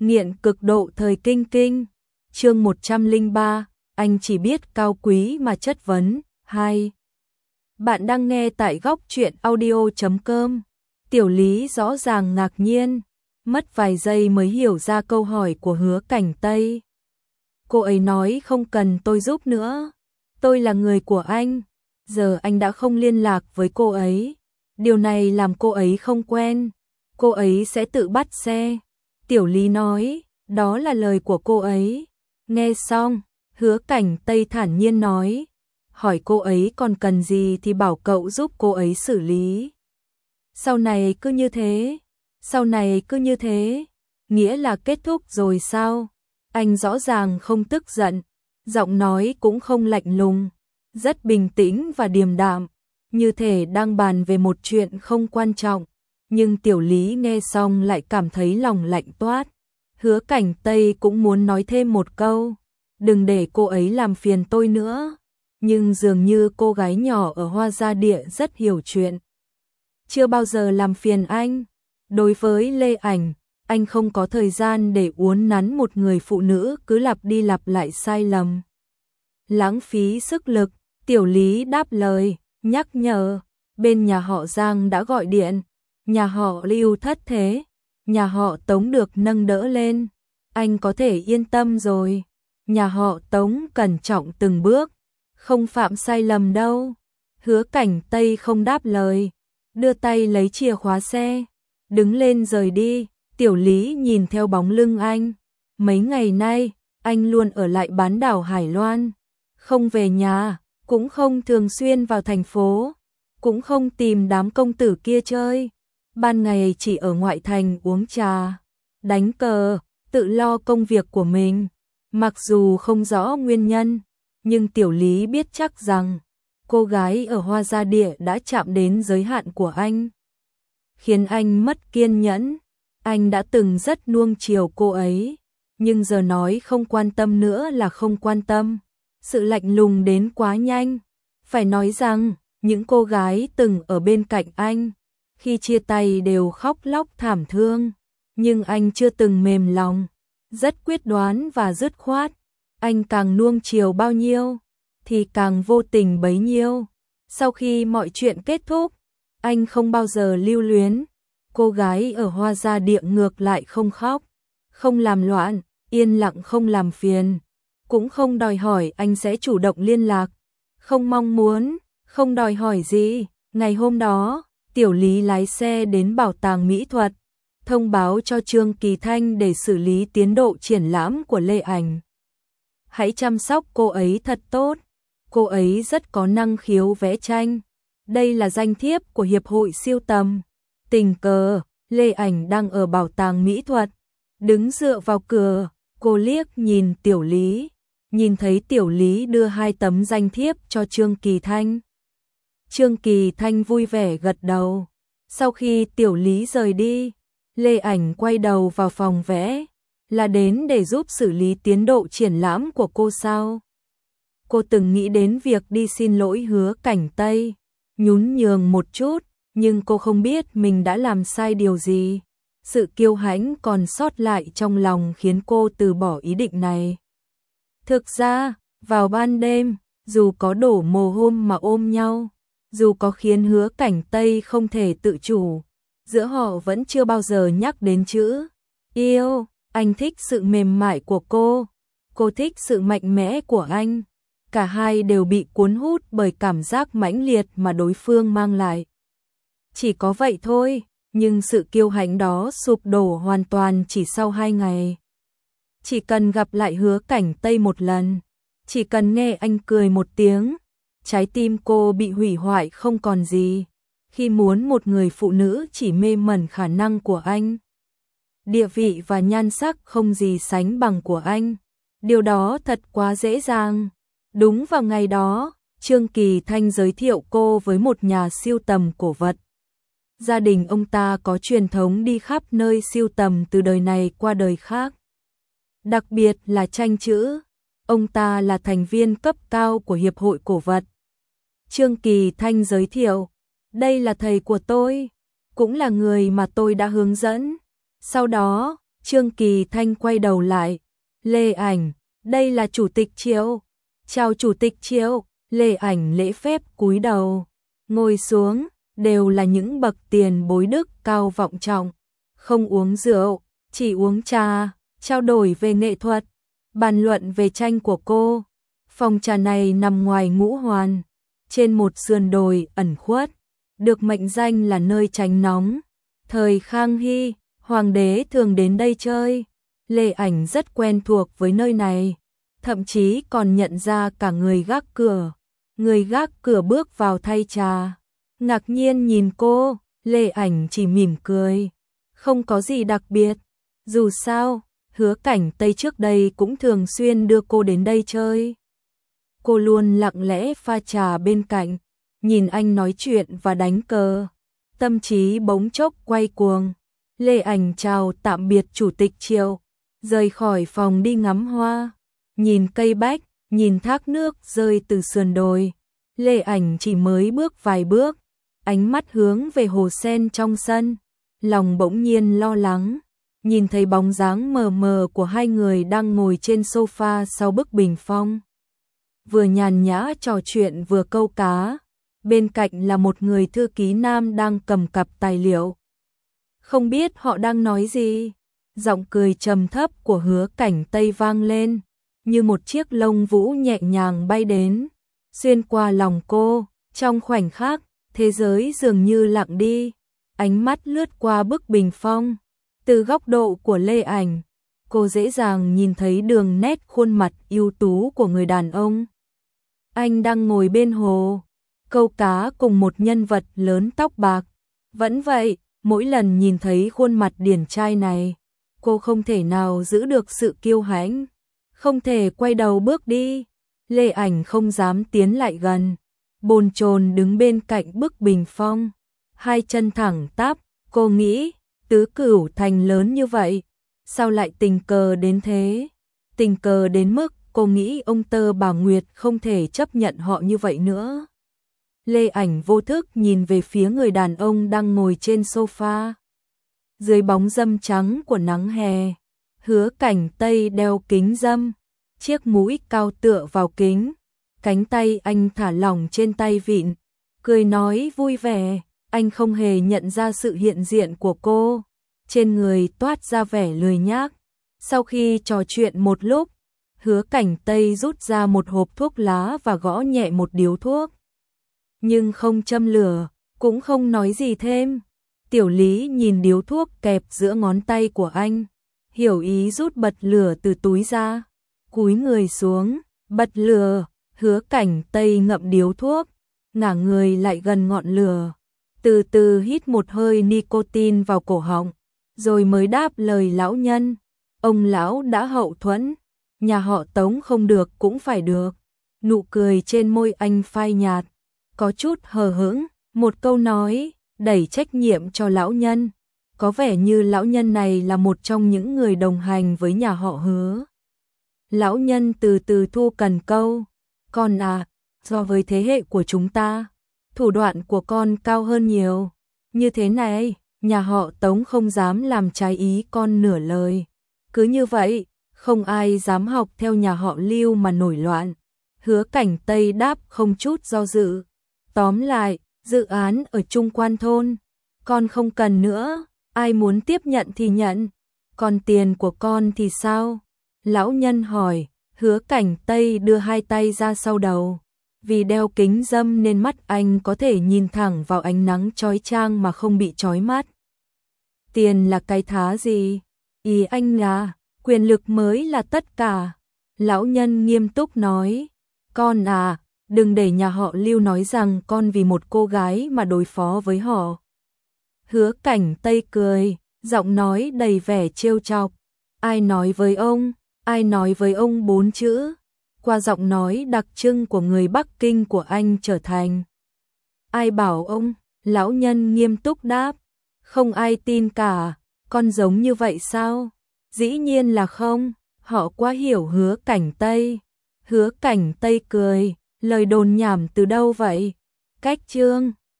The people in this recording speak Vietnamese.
Nghiện cực độ thời kinh kinh. Chương 103, anh chỉ biết cao quý mà chất vấn. 2. Bạn đang nghe tại góc truyện audio.com. Tiểu Lý rõ ràng ngạc nhiên, mất vài giây mới hiểu ra câu hỏi của Hứa Cảnh Tây. Cô ấy nói không cần tôi giúp nữa. Tôi là người của anh. Giờ anh đã không liên lạc với cô ấy. Điều này làm cô ấy không quen. Cô ấy sẽ tự bắt xe. Tiểu Lý nói, đó là lời của cô ấy. Nghe xong, Hứa Cảnh Tây thản nhiên nói, hỏi cô ấy còn cần gì thì bảo cậu giúp cô ấy xử lý. Sau này cứ như thế, sau này cứ như thế, nghĩa là kết thúc rồi sao? Anh rõ ràng không tức giận, giọng nói cũng không lạnh lùng, rất bình tĩnh và điềm đạm, như thể đang bàn về một chuyện không quan trọng. Nhưng Tiểu Lý nghe xong lại cảm thấy lòng lạnh toát. Hứa Cảnh Tây cũng muốn nói thêm một câu, đừng để cô ấy làm phiền tôi nữa. Nhưng dường như cô gái nhỏ ở Hoa Gia Địa rất hiểu chuyện. Chưa bao giờ làm phiền anh. Đối với Lê Ảnh, anh không có thời gian để uốn nắn một người phụ nữ cứ lặp đi lặp lại sai lầm. Lãng phí sức lực, Tiểu Lý đáp lời, nhắc nhở, bên nhà họ Giang đã gọi điện, nhà họ Lưu thất thế, nhà họ Tống được nâng đỡ lên, anh có thể yên tâm rồi. Nhà họ Tống cẩn trọng từng bước, không phạm sai lầm đâu. Hứa Cảnh Tây không đáp lời, đưa tay lấy chìa khóa xe, đứng lên rời đi. Tiểu Lý nhìn theo bóng lưng anh. Mấy ngày nay, anh luôn ở lại bán đảo Hải Loan, không về nhà, cũng không thường xuyên vào thành phố, cũng không tìm đám công tử kia chơi. Ban ngày chỉ ở ngoại thành uống trà, đánh cờ, tự lo công việc của mình. Mặc dù không rõ nguyên nhân, nhưng Tiểu Lý biết chắc rằng cô gái ở Hoa Gia Địa đã chạm đến giới hạn của anh, khiến anh mất kiên nhẫn. Anh đã từng rất nuông chiều cô ấy, nhưng giờ nói không quan tâm nữa là không quan tâm. Sự lạnh lùng đến quá nhanh. Phải nói rằng, những cô gái từng ở bên cạnh anh, khi chia tay đều khóc lóc thảm thương, nhưng anh chưa từng mềm lòng, rất quyết đoán và dứt khoát. Anh càng nuông chiều bao nhiêu, thì càng vô tình bấy nhiêu. Sau khi mọi chuyện kết thúc, anh không bao giờ lưu luyến. Cô gái ở Hoa Gia Địa ngược lại không khóc, không làm loạn, yên lặng không làm phiền, cũng không đòi hỏi anh sẽ chủ động liên lạc, không mong muốn, không đòi hỏi gì. Ngày hôm đó, Tiểu Lý lái xe đến bảo tàng mỹ thuật, thông báo cho Trương Kỳ Thanh để xử lý tiến độ triển lãm của Lê Ảnh. Hãy chăm sóc cô ấy thật tốt, cô ấy rất có năng khiếu vẽ tranh. Đây là danh thiếp của Hiệp hội Sưu tầm. Tình cờ, Lê Ảnh đang ở bảo tàng mỹ thuật, đứng dựa vào cửa, cô liếc nhìn Tiểu Lý, nhìn thấy Tiểu Lý đưa 2 tấm danh thiếp cho Trương Kỳ Thanh. Trương Kỳ Thanh vui vẻ gật đầu. Sau khi Tiểu Lý rời đi, Lê Ảnh quay đầu vào phòng vẽ, là đến để giúp xử lý tiến độ triển lãm của cô sao? Cô từng nghĩ đến việc đi xin lỗi Hứa Cảnh Tây, nhún nhường một chút, nhưng cô không biết mình đã làm sai điều gì. Sự kiêu hãnh còn sót lại trong lòng khiến cô từ bỏ ý định này. Thực ra, vào ban đêm, dù có đổ mồ hôi mà ôm nhau, dù có khiến Hứa Cảnh Tây không thể tự chủ, giữa họ vẫn chưa bao giờ nhắc đến chữ yêu. Anh thích sự mềm mại của cô thích sự mạnh mẽ của anh. Cả hai đều bị cuốn hút bởi cảm giác mãnh liệt mà đối phương mang lại. Chỉ có vậy thôi, nhưng sự kiêu hãnh đó sụp đổ hoàn toàn chỉ sau 2 ngày. Chỉ cần gặp lại Hứa Cảnh Tây một lần, chỉ cần nghe anh cười một tiếng, trái tim cô bị hủy hoại không còn gì. Khi muốn một người phụ nữ chỉ mê mẩn khả năng của anh, địa vị và nhan sắc không gì sánh bằng của anh, điều đó thật quá dễ dàng. Đúng vào ngày đó, Trương Kỳ Thanh giới thiệu cô với một nhà sưu tầm cổ vật. Gia đình ông ta có truyền thống đi khắp nơi sưu tầm từ đời này qua đời khác, đặc biệt là tranh chữ. Ông ta là thành viên cấp cao của Hiệp hội Cổ vật. Trương Kỳ Thanh giới thiệu, đây là thầy của tôi, cũng là người mà tôi đã hướng dẫn. Sau đó, Trương Kỳ Thanh quay đầu lại. Lê Ảnh, đây là Chủ tịch Triệu. Chào Chủ tịch Triệu. Lê Ảnh lễ phép cúi đầu. Ngồi xuống, đều là những bậc tiền bối đức cao vọng trọng. Không uống rượu, chỉ uống trà, trao đổi về nghệ thuật, bàn luận về tranh của cô. Phòng trà này nằm ngoài Ngũ Hoàn, trên một sườn đồi ẩn khuất, được mệnh danh là nơi tránh nóng. Thời Khang Hy, hoàng đế thường đến đây chơi. Lê Ảnh rất quen thuộc với nơi này, thậm chí còn nhận ra cả người gác cửa. Người gác cửa bước vào thay trà, ngạc nhiên nhìn cô. Lê Ảnh chỉ mỉm cười, không có gì đặc biệt. Dù sao, Hứa Cảnh Tây trước đây cũng thường xuyên đưa cô đến đây chơi. Cô luôn lặng lẽ pha trà bên cạnh, nhìn anh nói chuyện và đánh cờ. Tâm trí bỗng chốc quay cuồng. Lê Ảnh chào tạm biệt Chủ tịch Triệu, rời khỏi phòng đi ngắm hoa, nhìn cây bách, nhìn thác nước rơi từ sườn đồi. Lê Ảnh chỉ mới bước vài bước, ánh mắt hướng về hồ sen trong sân, lòng bỗng nhiên lo lắng, nhìn thấy bóng dáng mờ mờ của hai người đang ngồi trên sofa sau bức bình phong. Vừa nhàn nhã trò chuyện vừa câu cá, bên cạnh là một người thư ký nam đang cầm cặp tài liệu. Không biết họ đang nói gì, giọng cười trầm thấp của Hứa Cảnh Tây vang lên, như một chiếc lông vũ nhẹ nhàng bay đến, xuyên qua lòng cô. Trong khoảnh khắc, thế giới dường như lặng đi, ánh mắt lướt qua bức bình phong. Từ góc độ của Lê Ảnh, cô dễ dàng nhìn thấy đường nét khuôn mặt ưu tú của người đàn ông. Anh đang ngồi bên hồ, câu cá cùng một nhân vật lớn tóc bạc. Vẫn vậy, mỗi lần nhìn thấy khuôn mặt điển trai này, cô không thể nào giữ được sự kiêu hãnh, không thể quay đầu bước đi. Lê Ảnh không dám tiến lại gần, bồn chồn đứng bên cạnh bức bình phong, hai chân thẳng tắp. Cô nghĩ, Tứ Cửu Thành lớn như vậy, sao lại tình cờ đến thế? Tình cờ đến mức cô nghĩ ông Tơ Bà Nguyệt không thể chấp nhận họ như vậy nữa. Lê Ảnh vô thức nhìn về phía người đàn ông đang ngồi trên sofa. Dưới bóng râm trắng của nắng hè, Hứa Cảnh Tây đeo kính râm, chiếc mũi cao tựa vào kính, cánh tay anh thả lỏng trên tay vịn, cười nói vui vẻ. Anh không hề nhận ra sự hiện diện của cô, trên người toát ra vẻ lười nhác. Sau khi trò chuyện một lúc, Hứa Cảnh Tây rút ra một hộp thuốc lá và gõ nhẹ một điếu thuốc, nhưng không châm lửa, cũng không nói gì thêm. Tiểu Lý nhìn điếu thuốc kẹp giữa ngón tay của anh, hiểu ý rút bật lửa từ túi ra, cúi người xuống, bật lửa. Hứa Cảnh Tây ngậm điếu thuốc, ngả người lại gần ngọn lửa, từ từ hít một hơi nicotine vào cổ họng, rồi mới đáp lời lão nhân. Ông lão đã hậu thuẫn, nhà họ Tống không được cũng phải được. Nụ cười trên môi anh phai nhạt, có chút hờ hững, một câu nói đẩy trách nhiệm cho lão nhân. Có vẻ như lão nhân này là một trong những người đồng hành với nhà họ Hứa. Lão nhân từ từ thu cần câu, con à, so với thế hệ của chúng ta, thủ đoạn của con cao hơn nhiều. Như thế này, nhà họ Tống không dám làm trái ý con nửa lời. Cứ như vậy, không ai dám học theo nhà họ Lưu mà nổi loạn. Hứa Cảnh Tây đáp không chút do dự. Tóm lại, dự án ở Trung Quan Thôn, con không cần nữa, ai muốn tiếp nhận thì nhận. Còn tiền của con thì sao? Lão nhân hỏi. Hứa Cảnh Tây đưa hai tay ra sau đầu. Vì đeo kính râm nên mắt anh có thể nhìn thẳng vào ánh nắng chói chang mà không bị chói mắt. Tiền là cái thá gì? Ý anh là, quyền lực mới là tất cả. Lão nhân nghiêm túc nói. Con à, đừng để nhà họ Lưu nói rằng con vì một cô gái mà đối phó với họ. Hứa Cảnh Tây cười, giọng nói đầy vẻ trêu chọc. Ai nói với ông? Ai nói với ông 4 chữ? Qua giọng nói đặc trưng của người Bắc Kinh của anh trở thành. Ai bảo ông? Lão nhân nghiêm túc đáp. Không ai tin cả, con giống như vậy sao? Dĩ nhiên là không, họ quá hiểu Hứa Cảnh Tây. Hứa Cảnh Tây cười, lời đồn nhảm từ đâu vậy? Cách chương